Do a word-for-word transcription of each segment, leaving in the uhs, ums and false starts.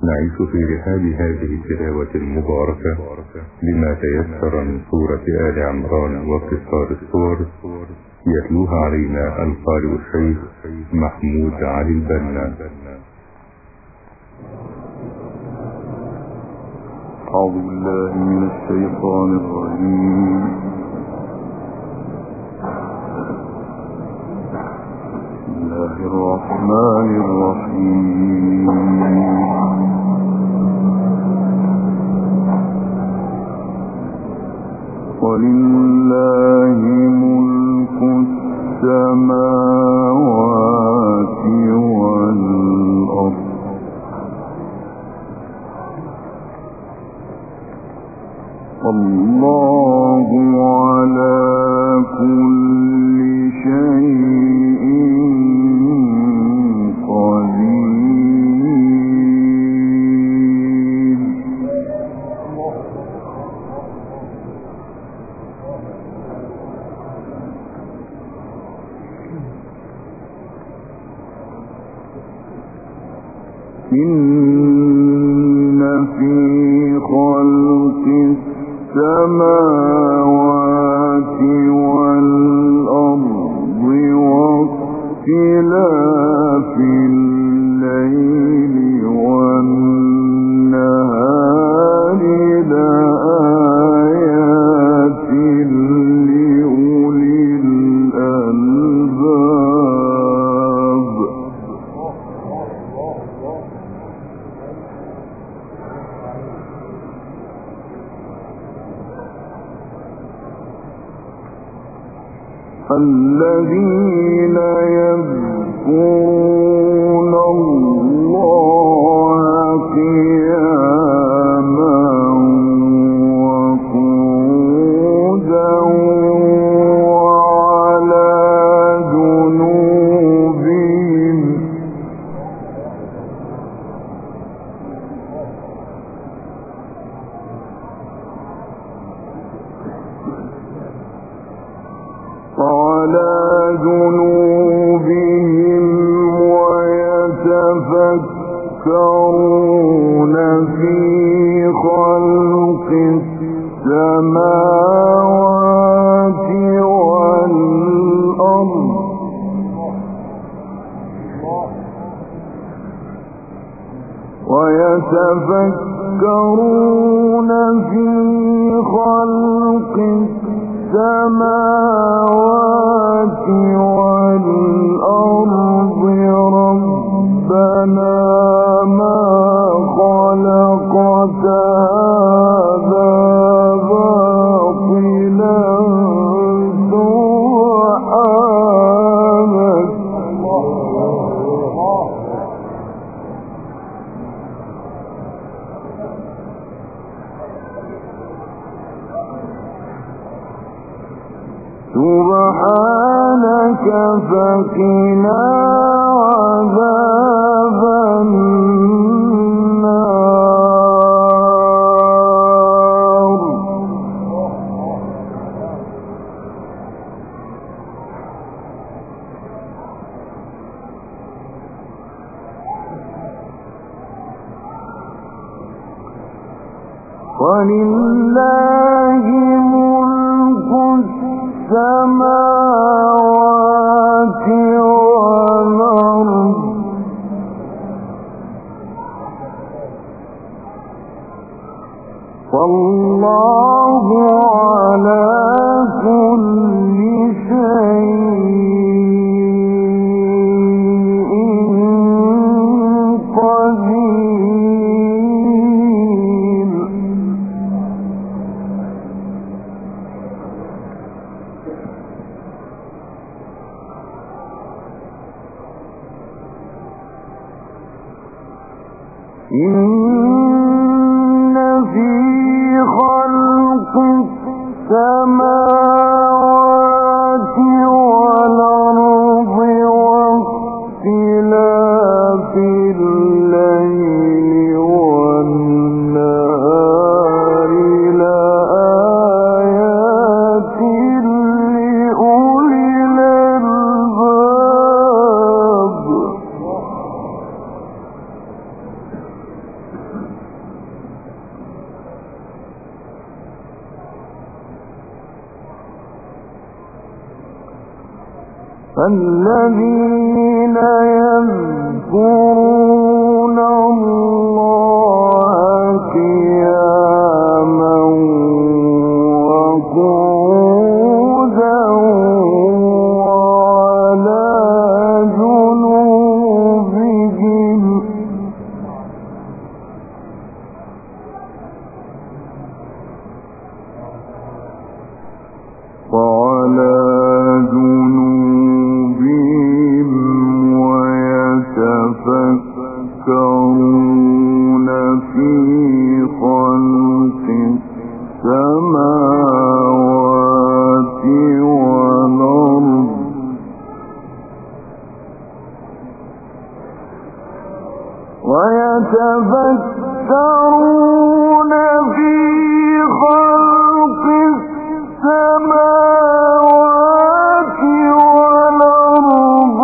نعيش في رحاب هذه التلاوة المباركة بما تيسر من سورة آل عمران وقصار الصور، يتلوها علينا القارئ الشيخ محمود علي البنا. أعوذ بالله من الشيطان الرجيم. بسم الله الرحمن الرحيم. ولله ملك السماوات والأرض والله على كل شيء قدير. إن في خلق السماوات والأرض واختلاف الليل والنهار لآيات لأولي الألباب. الذين يذكرون الله قياما وقعودا وعلى جنوبهم وعلى جنوبهم ويتفكرون في خلق السماوات والأرض ويتفكرون في خلق السماوات والأرض ربنا ما خلقت هذا باطلا سبحانك سبحانك فقنا عذاب النار. ولله ملك السماوات والأرض والله على كل شيء قدير. إن في خلق السماوات والأرض واختلاف الليل والنهار لآيات لأولي الألباب. الذين يذكرون الله قياما وقعودا وعلى جنوبهم وعلى جنوبهم ويتفكرون في خلق السماوات والأرض ويتفكرون في خلق السماوات والأرض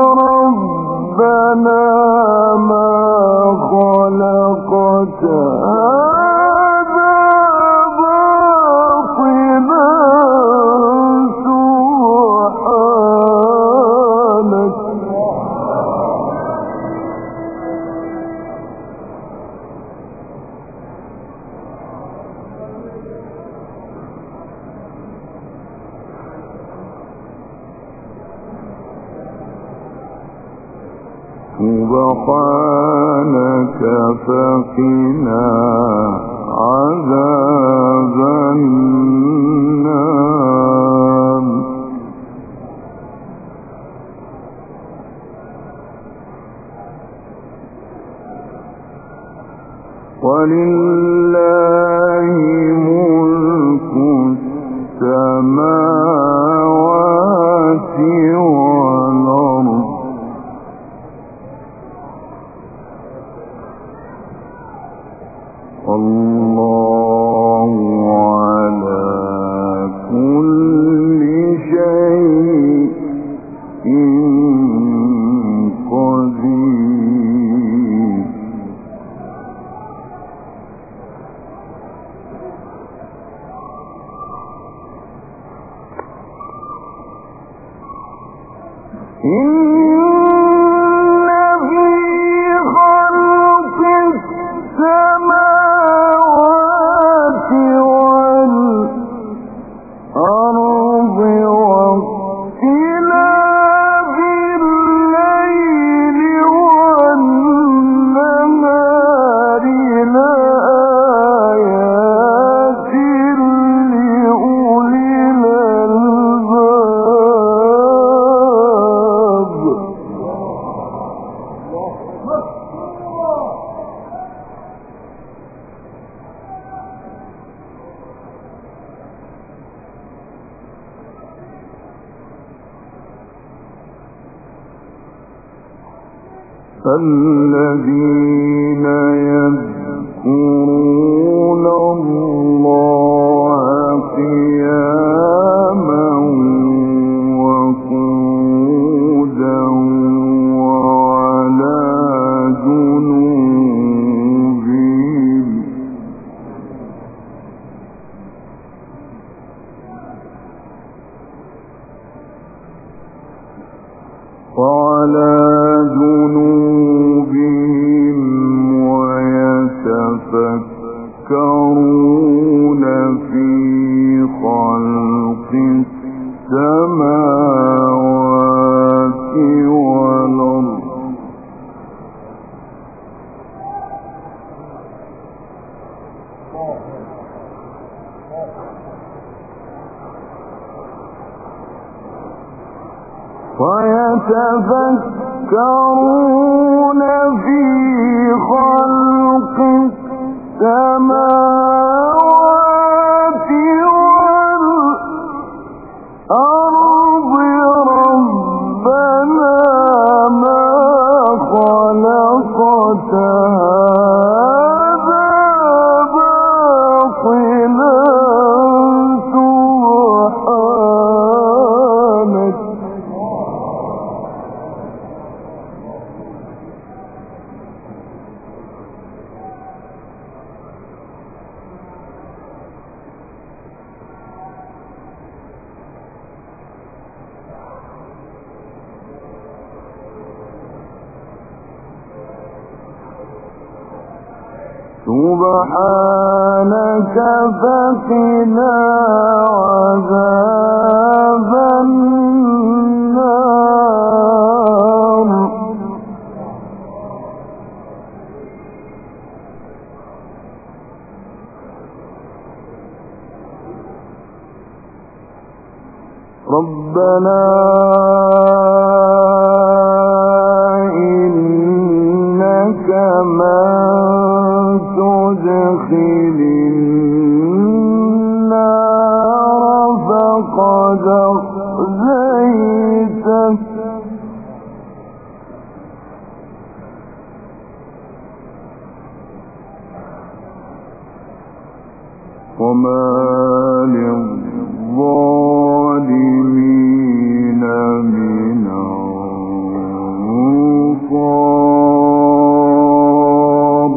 ربنا ما خلقت هذا باطلا سبحانك سبحانك فقنا عذاب النار ولله ملك السماوات والأرض والله على كل شيء قدير إن في خلق السماوات والأرض واختلاف الليل والنهار لآيات لأولي الألباب الذين يذكرون الله قياما وقعودا وعلى جنوبهم وعلى جنوبهم ويتفكرون في خلق السماوات والأرض ويتفكرون في خلق السماوات والأرض ربنا ما خلقت هذا باطلا سبحانك سبحانك فقنا عذاب النار. ربنا إنك من تدخل النار فقد أخزيته وما للظالمين من أنصار.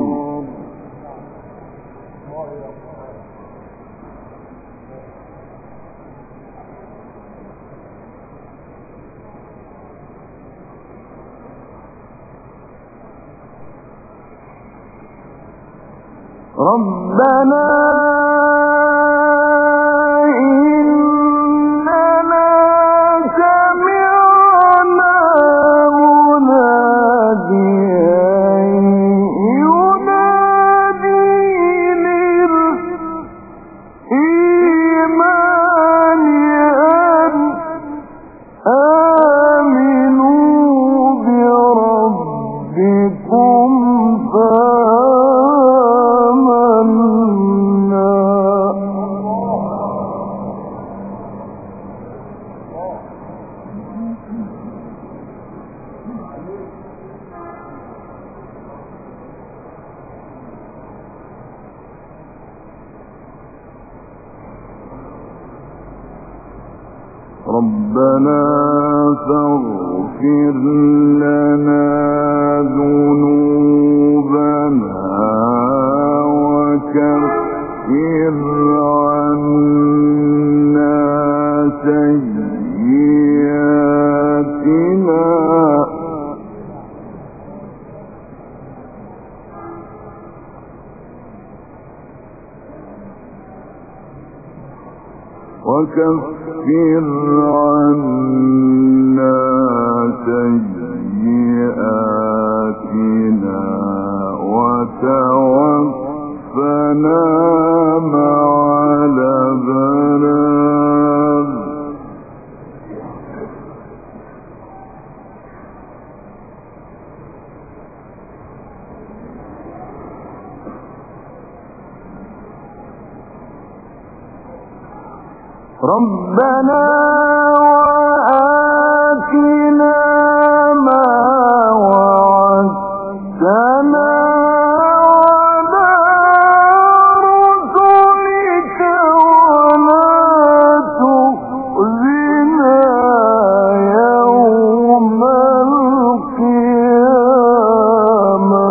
ربنا إننا سمعنا مناديا ينادي للإيمان أن آمنوا بربكم فآمنا. ربنا فاغفر لنا ذنوبنا وكفر عنا سيئاتنا وكفر عنا سيئاتنا وتوفنا مع الأبرار. ربنا وآتنا ما وعدتنا على رسلك ولا تخزنا يوم القيامة.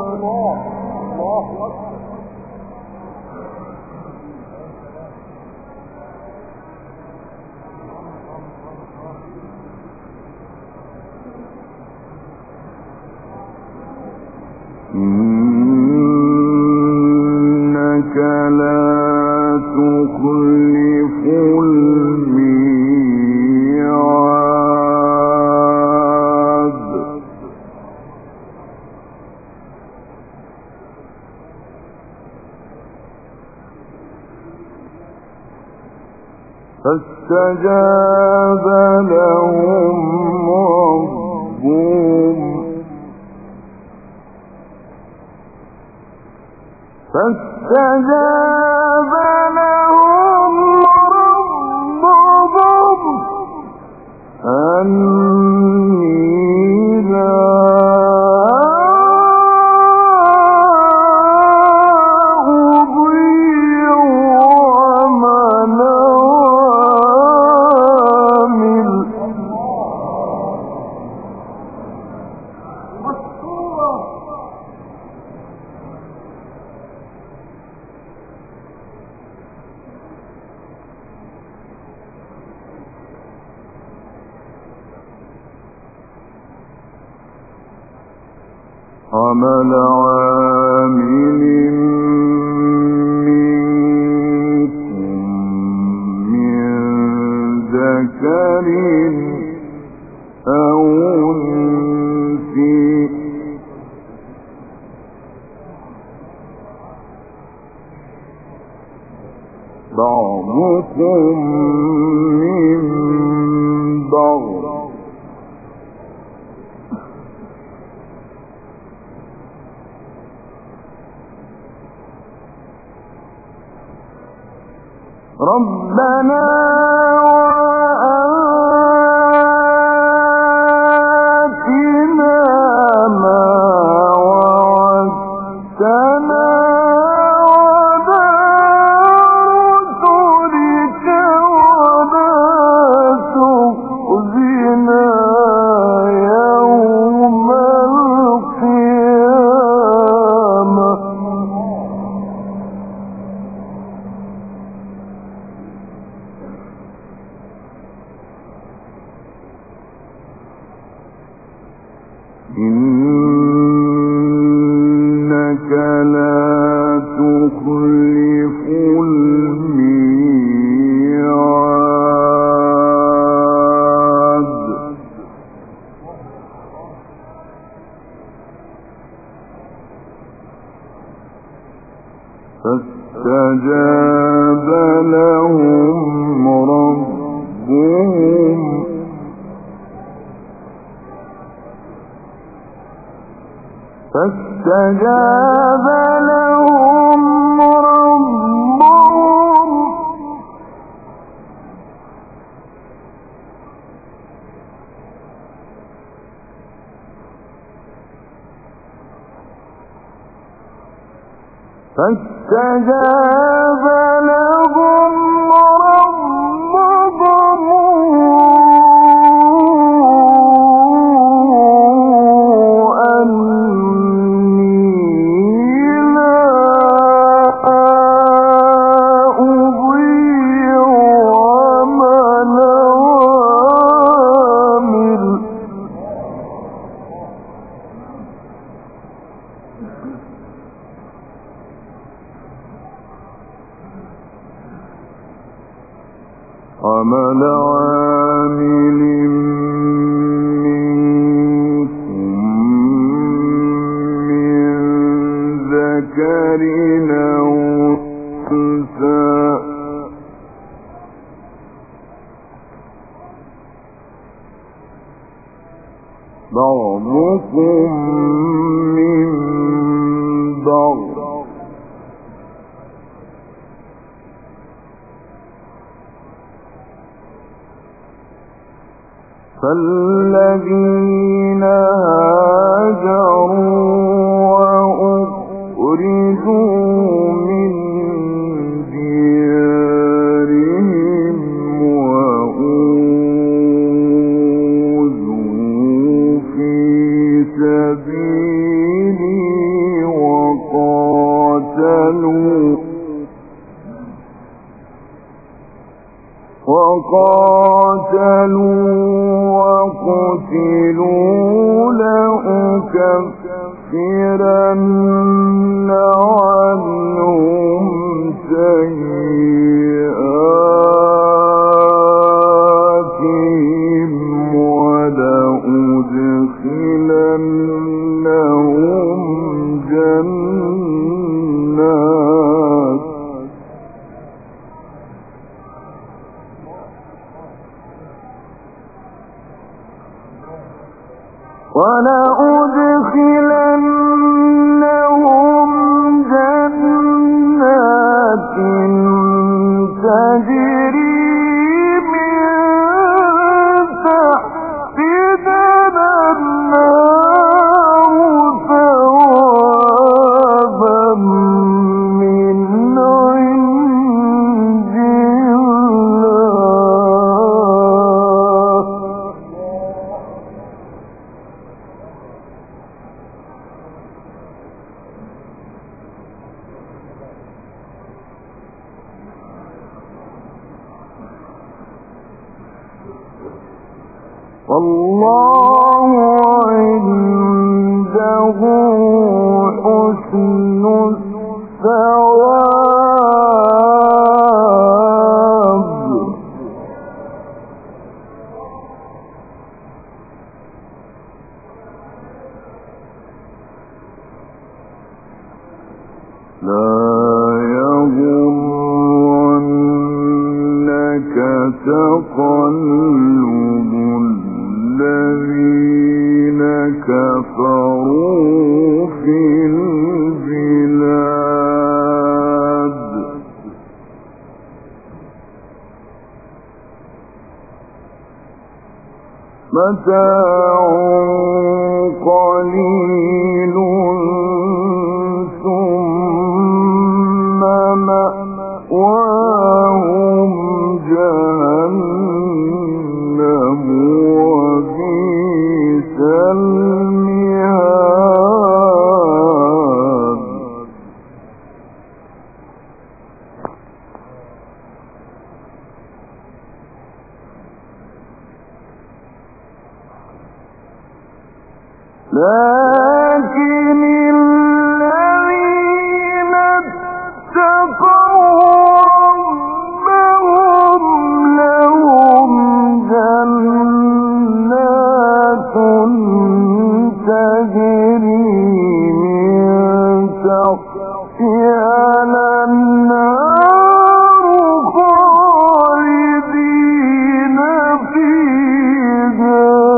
إنك لا تخلف الميعاد. فاستجاب لهم ربهم فاستجاب لهم ربهم أني لا أضيع عمل عامل. عمل عامل بعضكم من بعض ربنا وآتنا ما وعدتنا وعلى رسلك ولا تخزنا يوم القيامة إنك لا تخلف الميعاد فاستجاب لهم ربهم فاستجاب لهم ربهم فاستجاب لهم عمل عامل منكم من ذكر أو أنثى بعضكم من بعض فالذين هاجروا وأخرجوا من ديارهم وأوذوا في سبيلي وقاتلوا وقاتلوا وقتلوا لأكفرن عنهم سيئاتهم ولأدخلنهم جنات ولأدخلنهم جنات تجري من تحتها الأنهار ثوابا من عند الله والله عنده حسن الثواب لا يغرنك تقلب الذين كفروا في البلاد متاع قليل ثم مأواهم جهنم وبئس المهاد لكن الذين اتقوا ربهم لهم جنات تجري من تحتها الأنهار خالدين فيها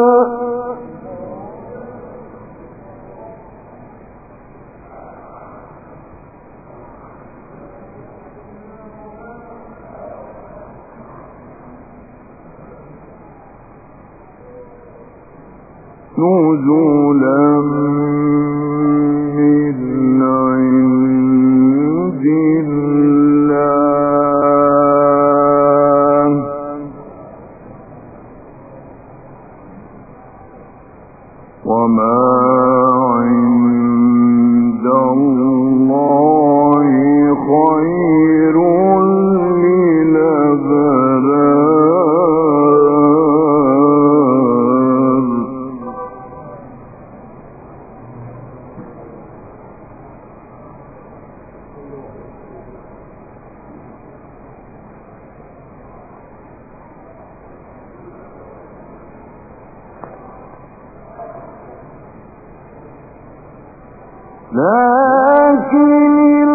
نزلا من عند الله وما عند الله خير للأبرار لكن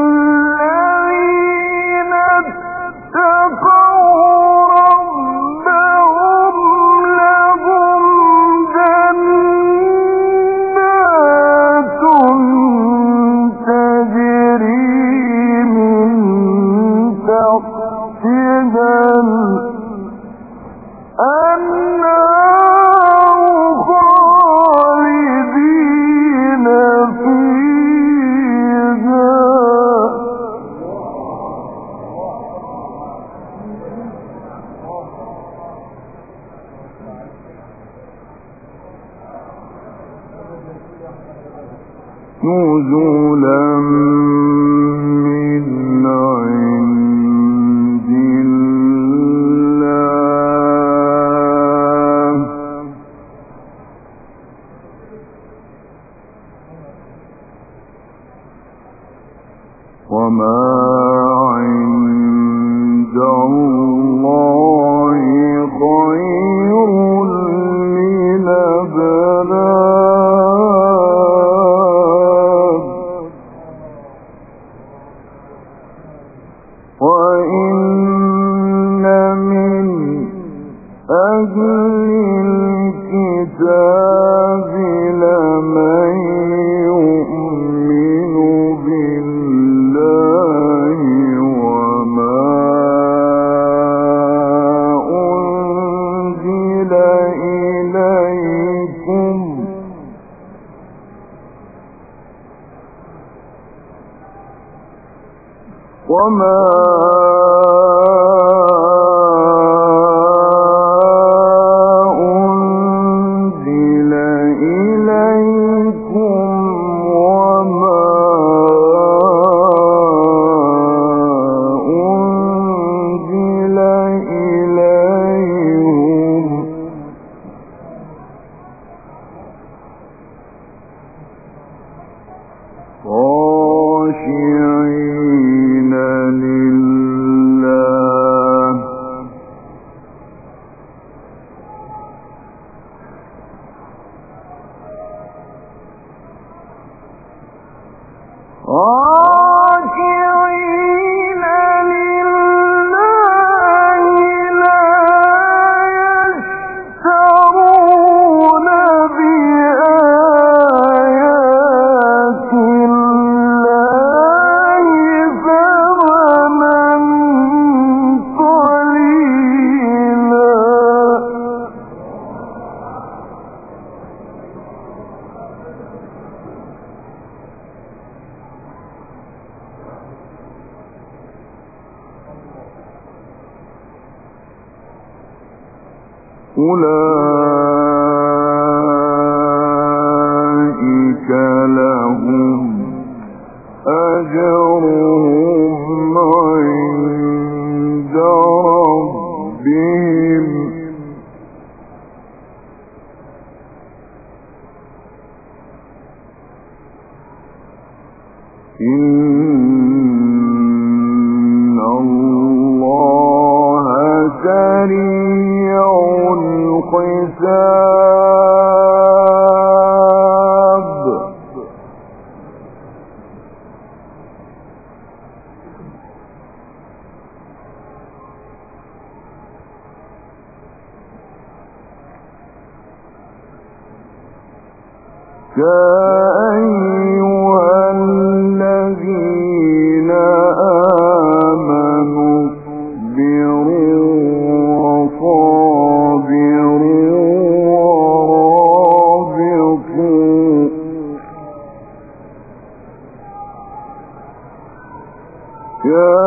الذين اتقوا ربهم لهم جنات تجري من تحتها الأنهار خالدين فيها نزلا من عند الله وما عند الله خير للأبرار وإن من أهل الكتاب لمن يؤمن بالله وما أنزل إليكم وما أنزل إليكم وما أنزل إليهم خاشعين لله أولئك لهم أجرهم عند ربهم إن الله سريع الحساب يا أيها الذين آمنوا اصبروا وصابروا ورابطوا يا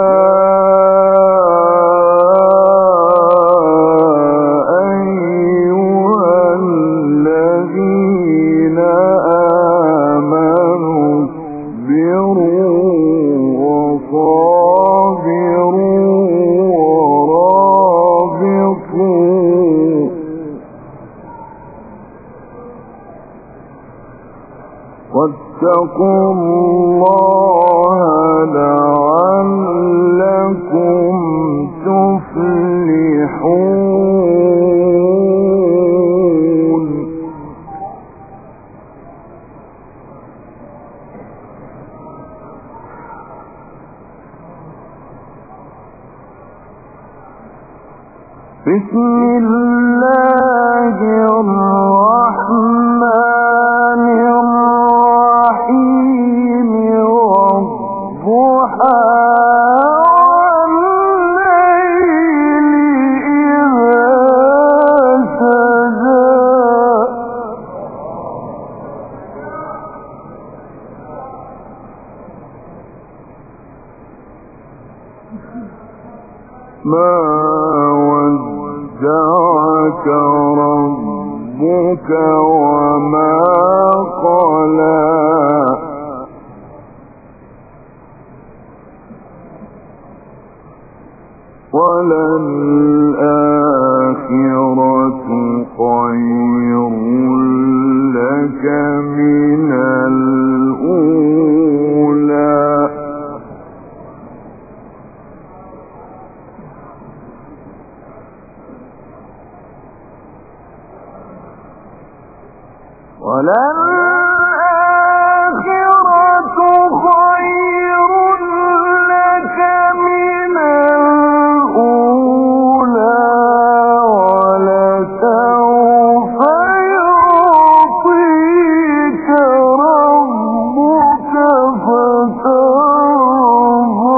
واتقوا الله لعلكم تفلحون بسم الله الرحمن الرحيم والضحى والليل إذا سجى ما ودعك ربك وما قلى وللآخرة خير لك من الأولى وللآخرة خير لك من الأولى ولسوف يعطيك ربك فترضى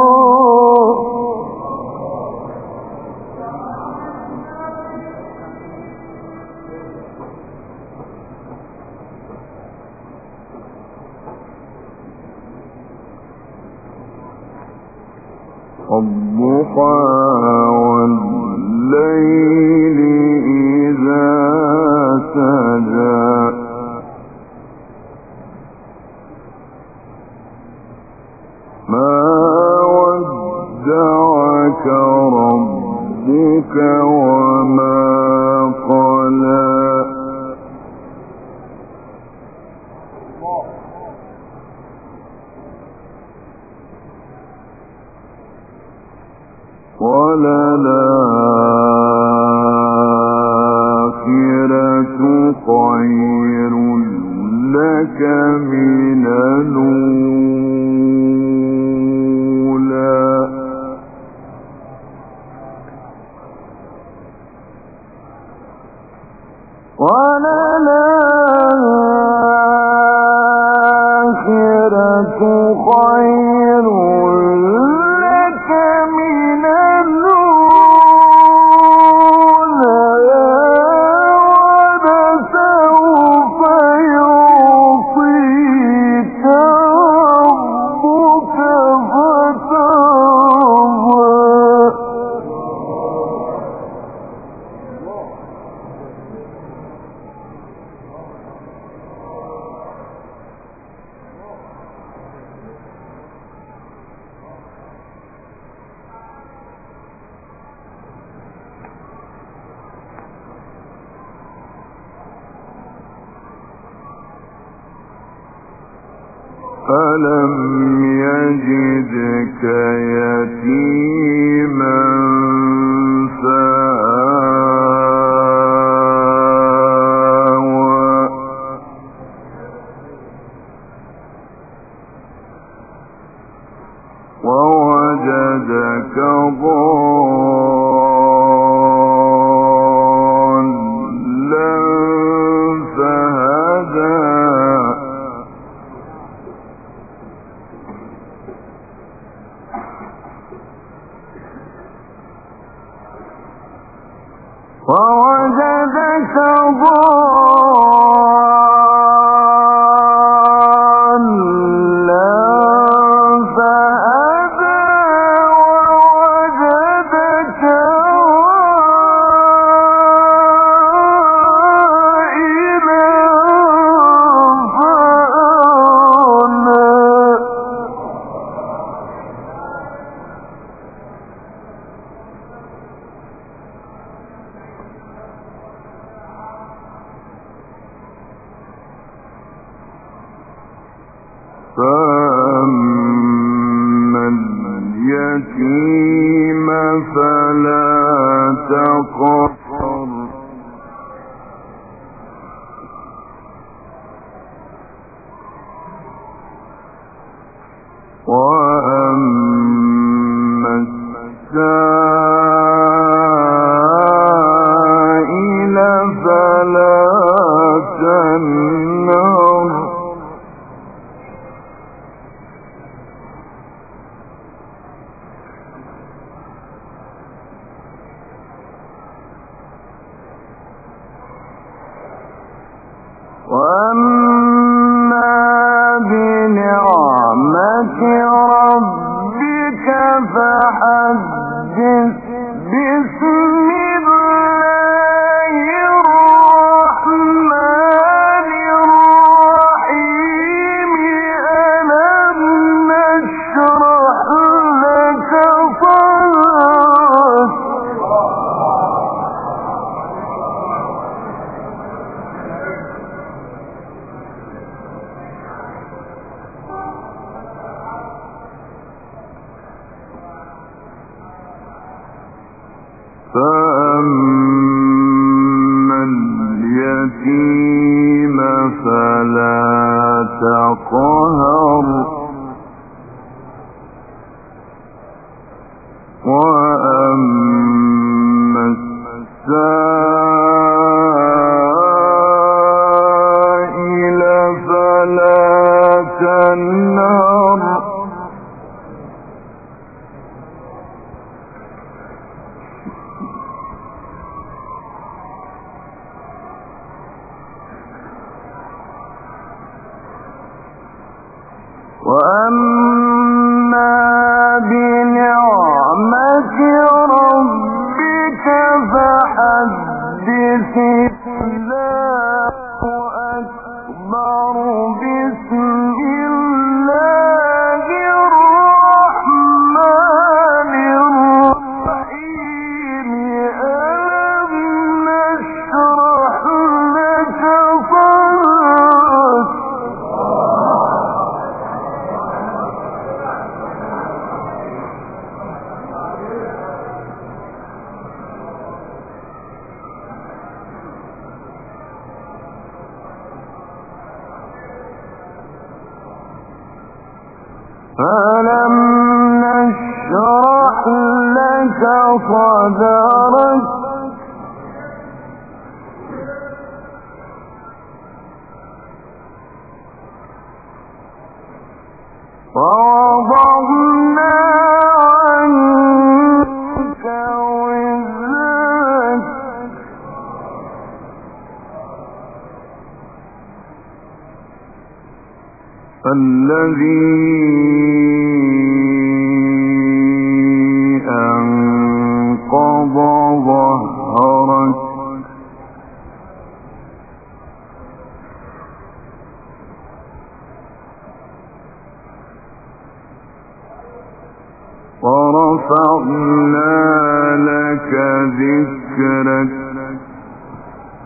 الضحى والليل إذا سجى ما ودعك ربك وما قلى وللآخرة خير لك من الأولى وللآخرة خير لك من الأولى ولسوف ألم يجدك يتيما فآوى ووجدك ضالا فهدى ووجدك ضالا فهدى ووجدك عائلا فأغنى فأما اليتيم فلا تقهر وأما السائل فلا تنهر وأما بنعمة ربك فحدث بسم الله الرحمن الرحيم ألم نشرح لك صدرك فأما اليتيم فلا تقهر وأما السائل فلا تنهر وأما بنعمة ربك فحدث الله أكبر بسم الله الرحمن الرحيم ألم نشرح لك صدرك ألم نشرح لك صدرك ووضعنا عنك وزرك الذي أنقض ظهرك ورفعنا لك ذكرك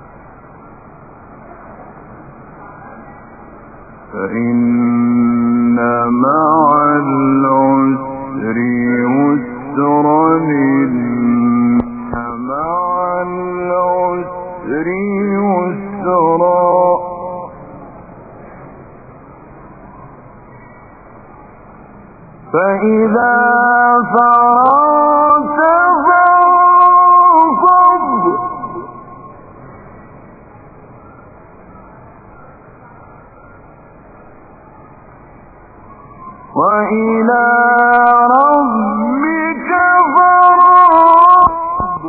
فإن فإذا فرغت فانصب وإلى ربك فارغب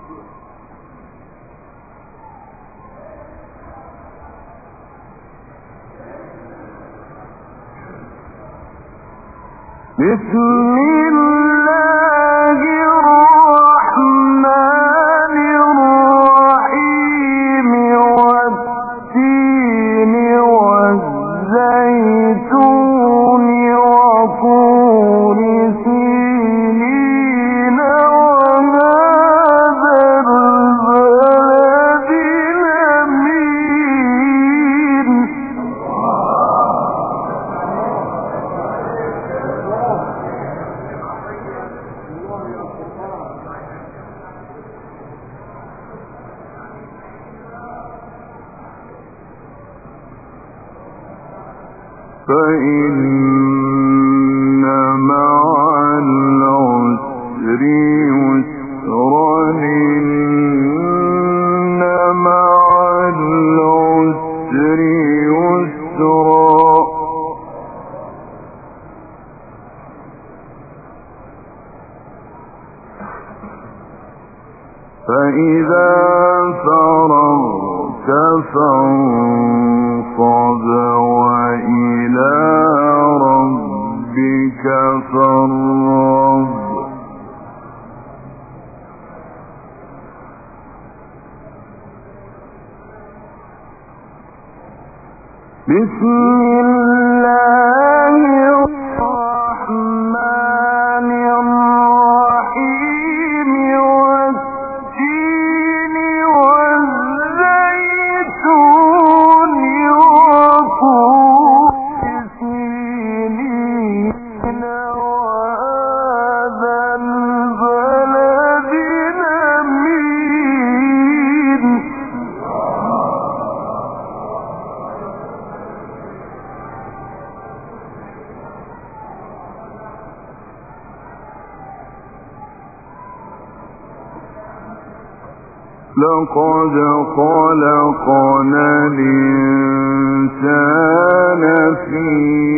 بسم الله الرحمن الرحيم والتين والزيتون وطور سينين وهذا البلد الأمين فإن مع العسر يسرا إن مع العسر يسرا فإذا فرغت فانصب وإلى ربك فارغب بسم الله الرحمن الرحيم والتين والزيتون وطور سينين وهذا البلد الأمين لقد خلقنا الإنسان في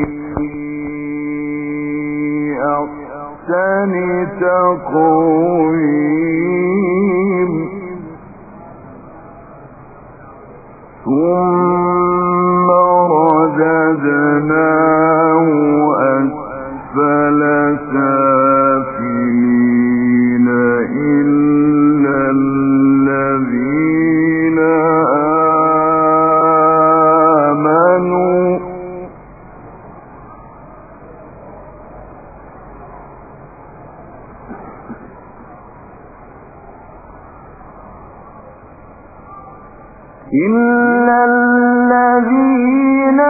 أحسن تقويم ثم رددناه أسفل سافلين إلا الذين آمنوا إلا الذين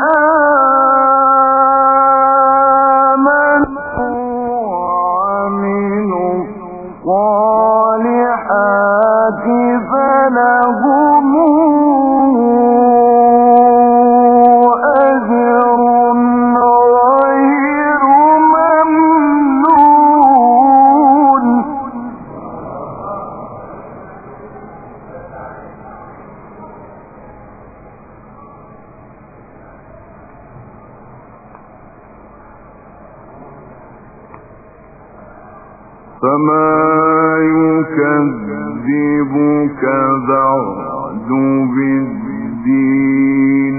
آمنوا وعملوا الصالحات فلهم أجر غير ممنون فما يكذبك بعد بالدين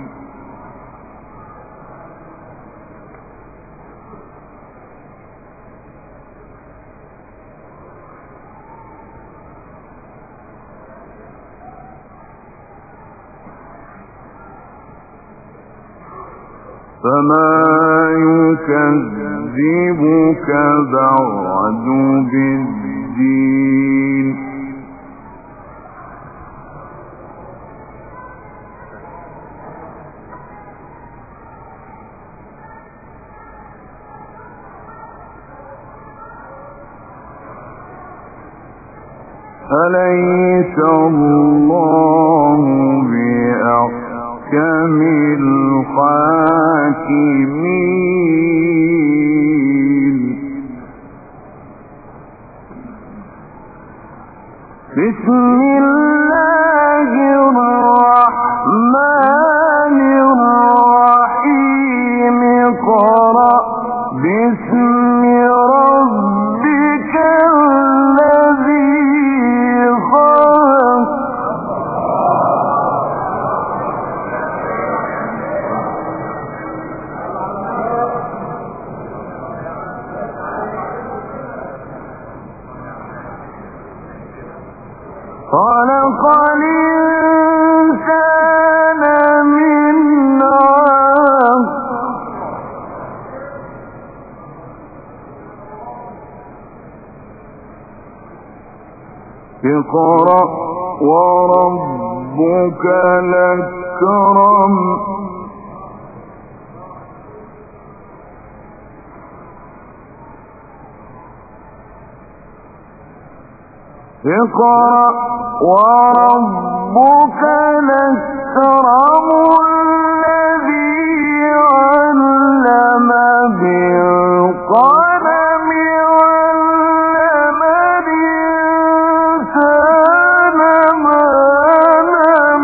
فما يكذبك بعد بالدين أليس الله بأحكم الحاكمين بسم الله الرحمن الرحيم اقرأ باسم ربك الذي خلق خلق الإنسان من علق اقرأ وربك الأكرم اقرأ وربك الأكرم الذي علم بالقلم علم الإنسان ما لم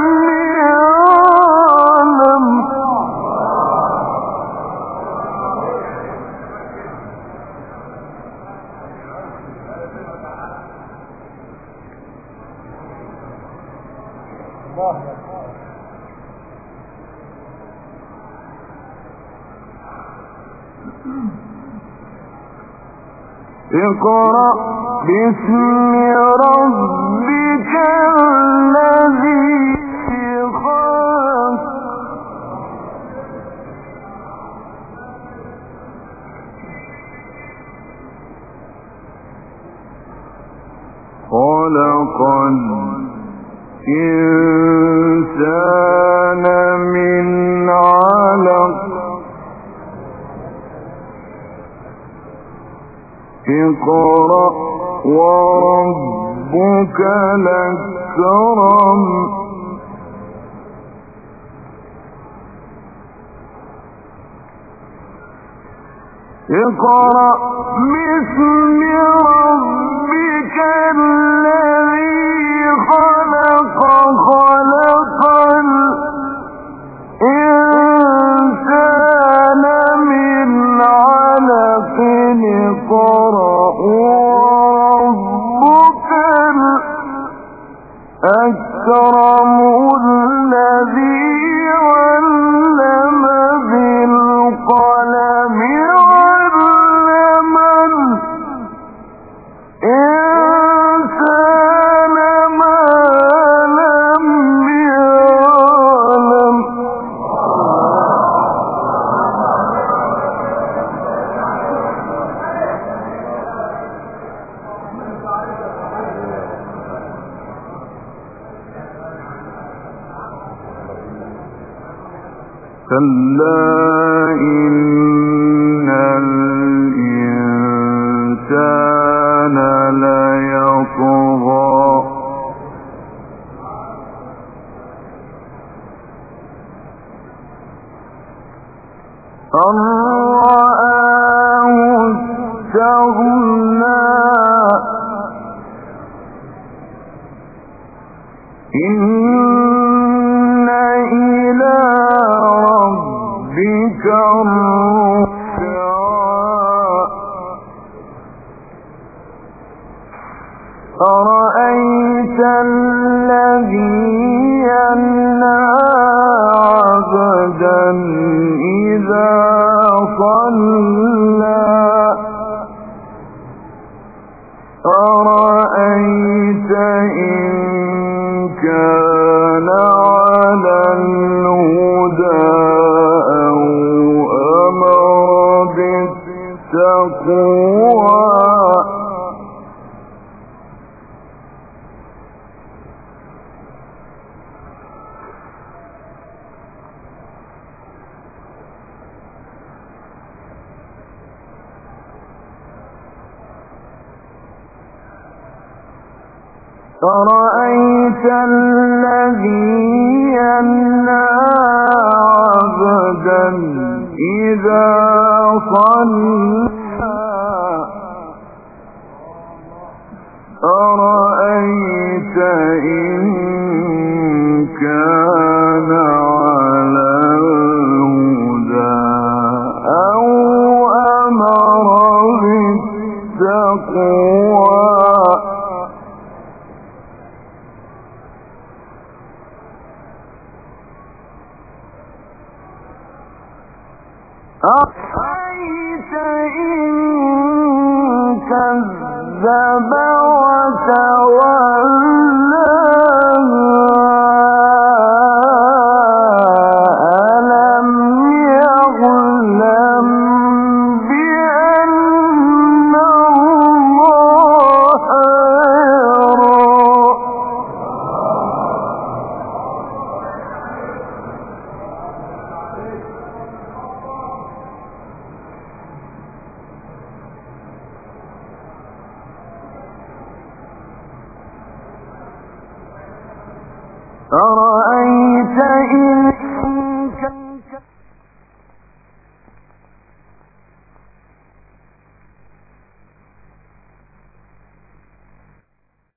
يعلم اقرأ باسم ربك الذي خلق خلق الإنسان من علق اقرأ وربك الأكرم اقرأ باسم ربك الذي خلق خلق الإنسان من علق اقرأ وربك الأكرم الذي علم بالقلم علم الإنسان ما لم يعلم كلا إن الإنسان ليطغى أن رآه استغنى إن إلى ربك الرجعى أرأيت الذي ينهى عبدا إذا صلى أرأيت إن كان على الهدى أو أمر بالتقوى أرأيت الذي ينهى عبدا إذا صلى أرأيت كان على الهدى أو أمر بالتقوى أرأيت إن كذب وتولى ألم يعلم بأن الله يرى أرأيت إن